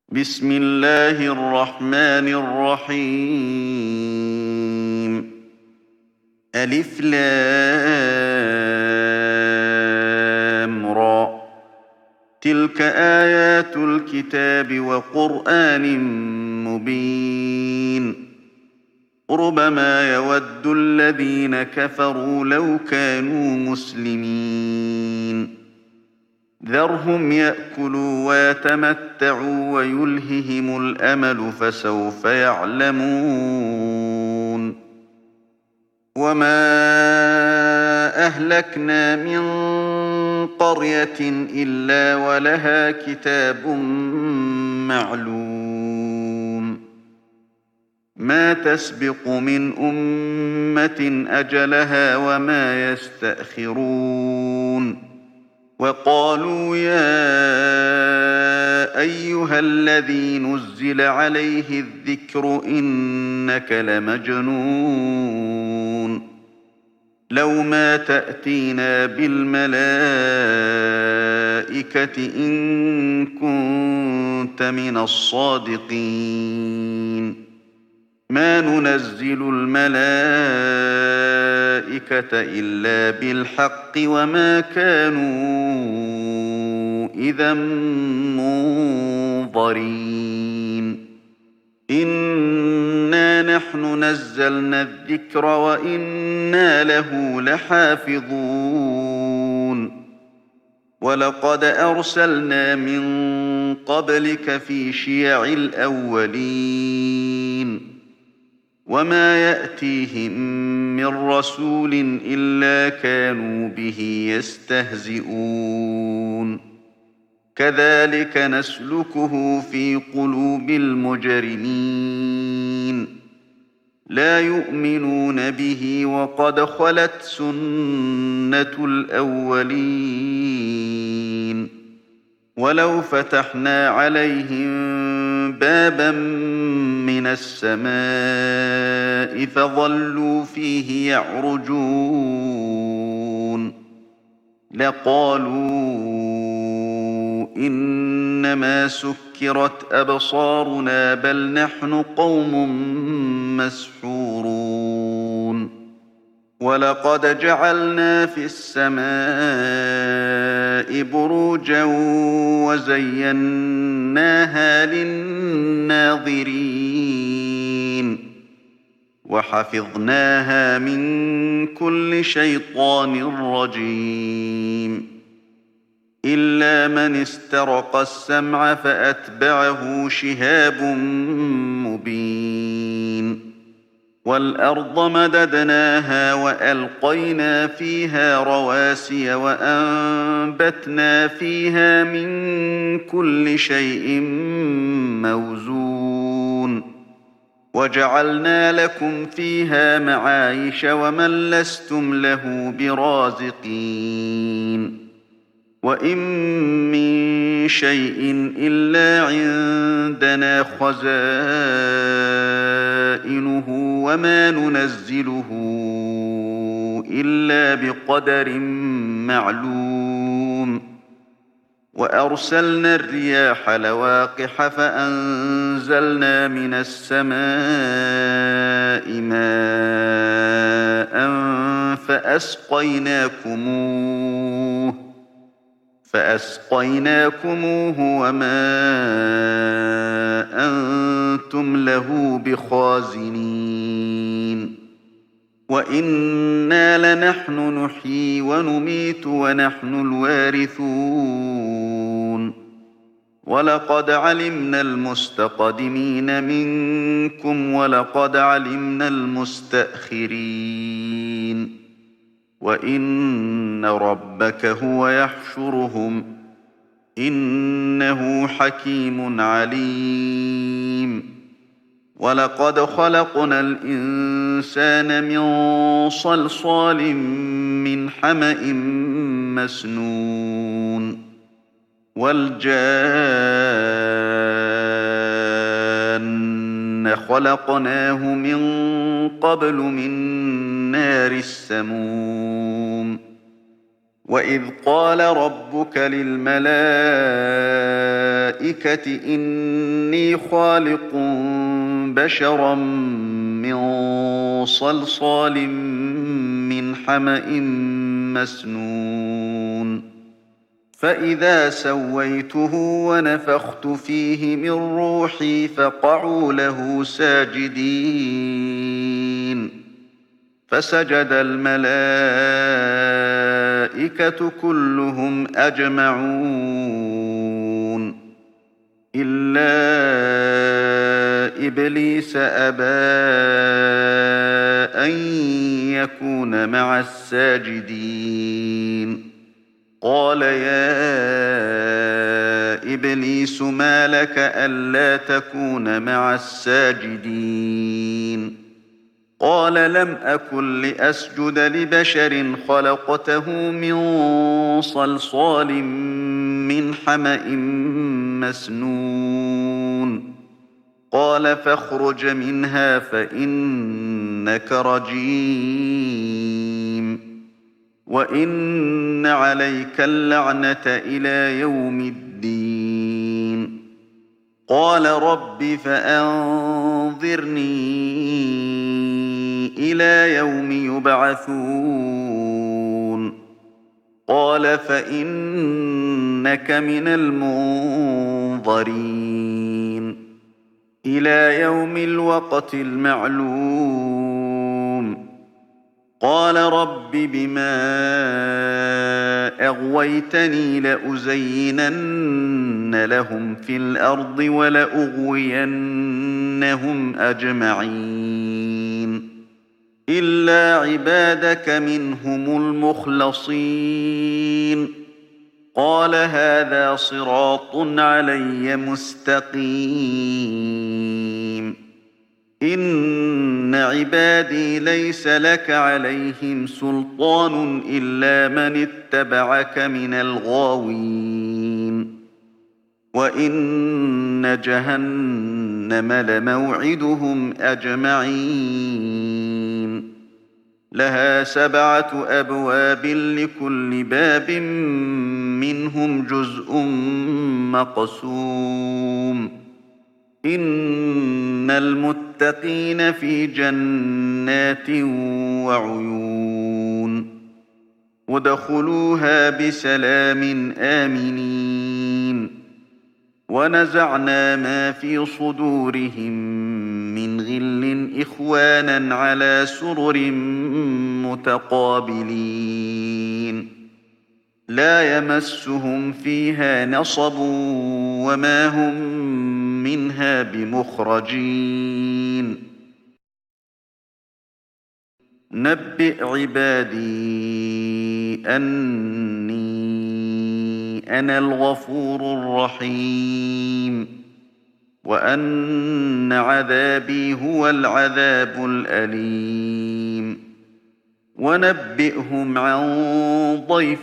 بسم الله الرحمن الرحيم. ألف لام را. تلك آيات الكتاب وقرآن مبين. ربما يود الذين كفروا لو كانوا مسلمين. ذرهم يأكلوا ويتمتعوا ويلههم الأمل فسوف يعلمون. وما أهلكنا من قرية إلا ولها كتاب معلوم. ما تسبق من أمة أجلها وما يستأخرون. وقالوا يا أيها الذي نزل عليه الذكر إنك لمجنون. لو ما تأتينا بالملائكة إن كنت من الصادقين. ما ننزل الملائكة إلا بالحق وما كانوا إذا منظرين. إنا نحن نزلنا الذكر وإنا له لحافظون. ولقد أرسلنا من قبلك في شيع الأولين. وما يأتيهم من رسول إلا كانوا به يستهزئون. كذلك نسلكه في قلوب المجرمين. لا يؤمنون به وقد خلت سنة الأولين. ولو فتحنا عليهم بابا من السماء فظلوا فيه يعرجون لقالوا إنما سكرت أبصارنا بل نحن قوم مسحورون. ولقد جعلنا في السماء بروجا وزيناها للناظرين. وحفظناها من كل شيطان رجيم. إلا من استرق السمع فأتبعه شهاب مبين. والأرض مددناها وألقينا فيها رواسي وأنبتنا فيها من كل شيء موزون. وجعلنا لكم فيها معايش ومن لستم له برازقين. وإن من شيء إلا عندنا خزائنه وما ننزله إلا بقدر معلوم. وأرسلنا الرياح لواقح فأنزلنا من السماء ماء فأسقيناكموه وما أنتم له بخازنين. وإنا لنحن نحيي ونميت ونحن الوارثون. ولقد علمنا المستقدمين منكم ولقد علمنا المستأخرين. وإن ربك هو يحشرهم إنه حكيم عليم. ولقد خلقنا الإنسان من صلصال من حمأ مسنون. والجان خلقناه من قبل من نار السموم. وإذ قال ربك للملائكة إني خالق بشرا من صلصال من حمأ مسنون فإذا سويته ونفخت فيه من روحي فقعوا له ساجدين فسجد الملائكة كلهم أجمعون إلا إبليس أبى أن يكون مع الساجدين قال يا إبليس ما لك ألا تكون مع الساجدين قال لم أكن لأسجد لبشر خلقته من صلصال من حمأ مسنون قال فاخرج منها فإنك رجيم وإن عليك اللعنة إلى يوم الدين قال رب فأنظرني إلى يوم يبعثون قال فإنك من المنظرين إلى يوم الوقت المعلوم قال رب بما أغويتني لأزينن لهم في الأرض ولأغوينهم أجمعين إلا عبادك منهم المخلصين قال هذا صراط علي مستقيم إن عبادي ليس لك عليهم سلطان إلا من اتبعك من الغاوين وإن جهنم لموعدهم أجمعين لها 7 أبواب لكل باب منهم جزء مقسوم إن المتقين في جنات وعيون ودخلوها بسلام آمنين ونزعنا ما في صدورهم من غل إخوانا على سرر متقابلين لا يمسهم فيها نصب وما هم منها بمخرجين نبئ عبادي أني أنا الغفور الرحيم وأن عذابي هو العذاب الأليم ونبئهم عن ضيف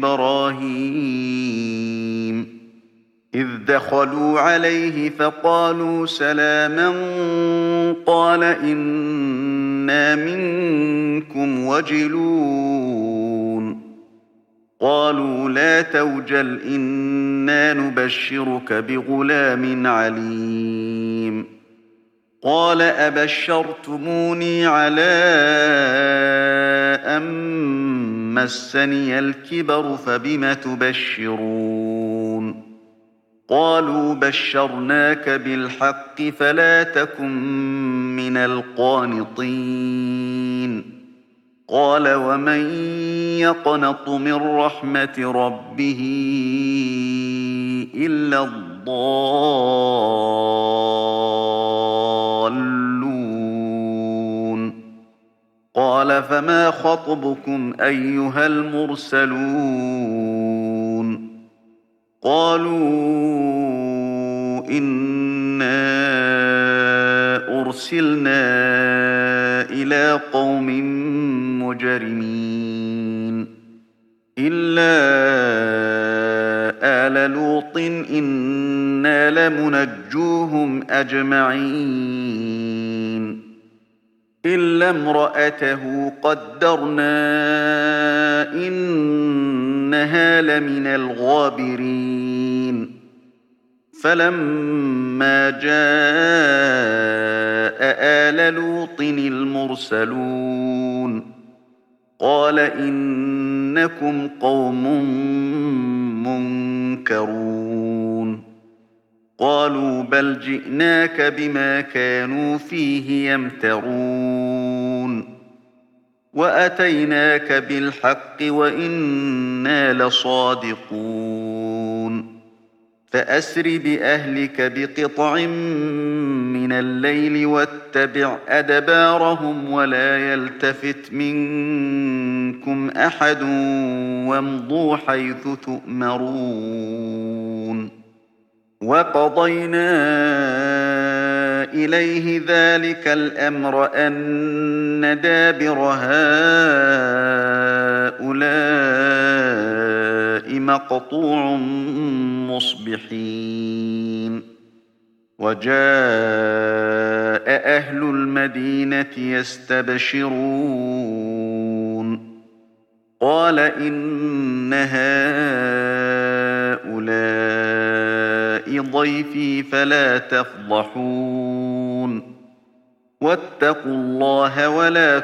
إبراهيم إذ دخلوا عليه فقالوا سلاما قال إنا منكم وجلون قالوا لا توجل إنا نبشرك بغلام عليم قال أبشرتموني على أن مسني الكبر فبم تبشرون قالوا بشرناك بالحق فلا تكن من القانطين قال ومن يقنط من رحمة ربه إلا الضالون قال فما خطبكم أيها المرسلون قالوا إنا أرسلنا إلى قوم مجرمين إلا آل لوط إنا لمنجوهم أجمعين إلا امرأته قدرنا إنها لمن الغابرين فلما جاء آل لوط المرسلون قال إنكم قوم منكرون قالوا بل جئناك بما كانوا فيه يمترون وأتيناك بالحق وإنا لصادقون فأسر بأهلك بقطع من الليل واتبع أدبارهم ولا يلتفت منكم أحد وامضوا حيث تؤمرون وقضينا إليه ذلك الأمر أن دابر هؤلاء مقطوع مصبحين وجاء أهل المدينة يستبشرون قال إن هؤلاء ضيفي فلا تفضحون واتقوا الله ولا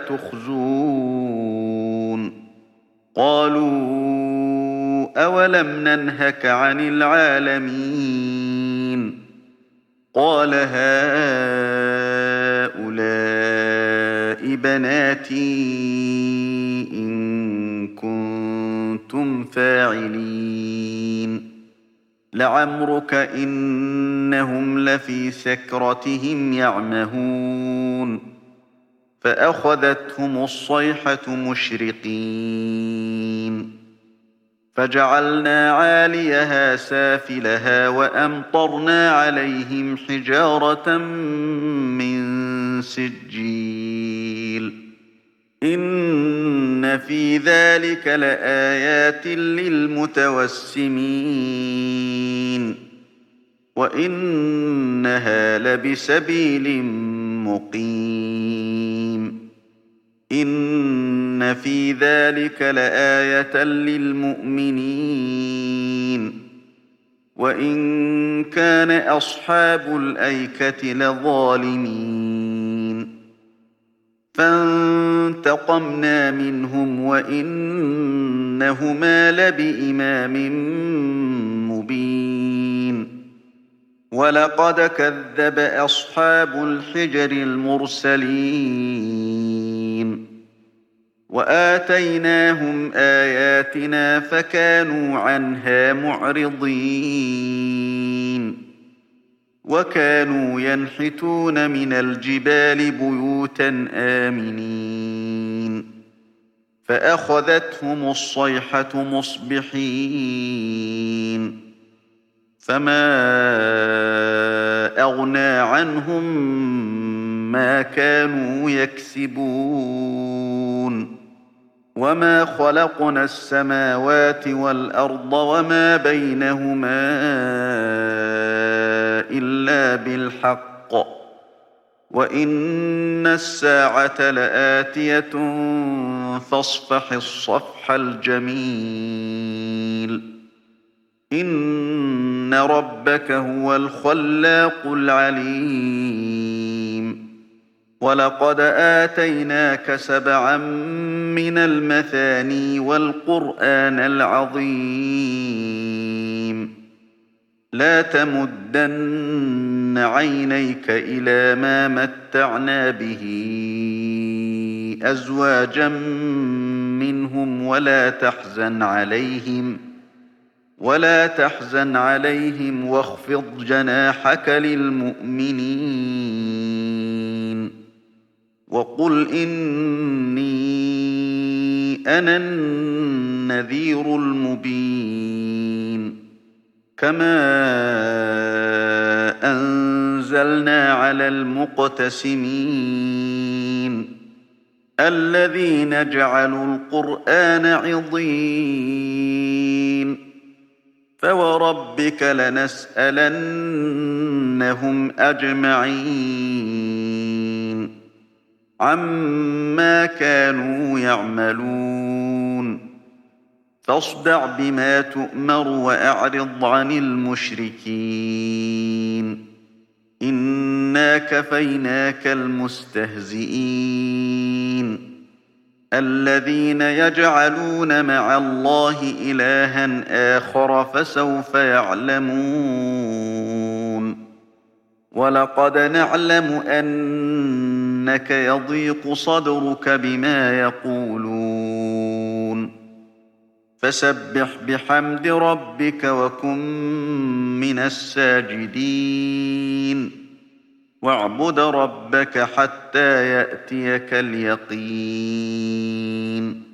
تخزون قالوا أولم ننهك عن العالمين قال هؤلاء بناتي إن كنتم فاعلين لعمرك إنهم لفي سكرتهم يعمهون فأخذتهم الصيحة مشرقين فجعلنا عاليها سافلها وأمطرنا عليهم حجارة من سجيل إن في ذلك لآيات للمتوسمين وإنها لبسبيل مقيم إن في ذلك لآية للمؤمنين وإن كان أصحاب الأيكة لظالمين فانتقمنا منهم وإنهما لبإمام مبين ولقد كذب أصحاب الحجر المرسلين وآتيناهم آياتنا فكانوا عنها معرضين وكانوا ينحتون من الجبال بيوتا آمنين فأخذتهم الصيحة مصبحين فما أغنى عنهم ما كانوا يكسبون وما خلقنا السماوات والأرض وما بينهما إلا بالحق وإن الساعة لآتية فاصفح الصفح الجميل إن ربك هو الخلاق العليم ولقد آتيناك 7 من المثاني والقرآن العظيم لا تمدن عينيك إلى ما متعنا به أزواجا منهم ولا تحزن عليهم واخفض جناحك للمؤمنين وقل إني أنا النذير المبين كما أنزلنا على المقتسمين الذين جعلوا القرآن عضين فوربك لنسألنهم أجمعين عما كانوا يعملون فاصدع بما تؤمر وأعرض عن المشركين إنا كفيناك المستهزئين الذين يجعلون مع الله إلها آخر فسوف يعلمون ولقد نعلم أنك يضيق صدرك بما يقولون فسبح بحمد ربك وكن من الساجدين واعبد ربك حتى يأتيك اليقين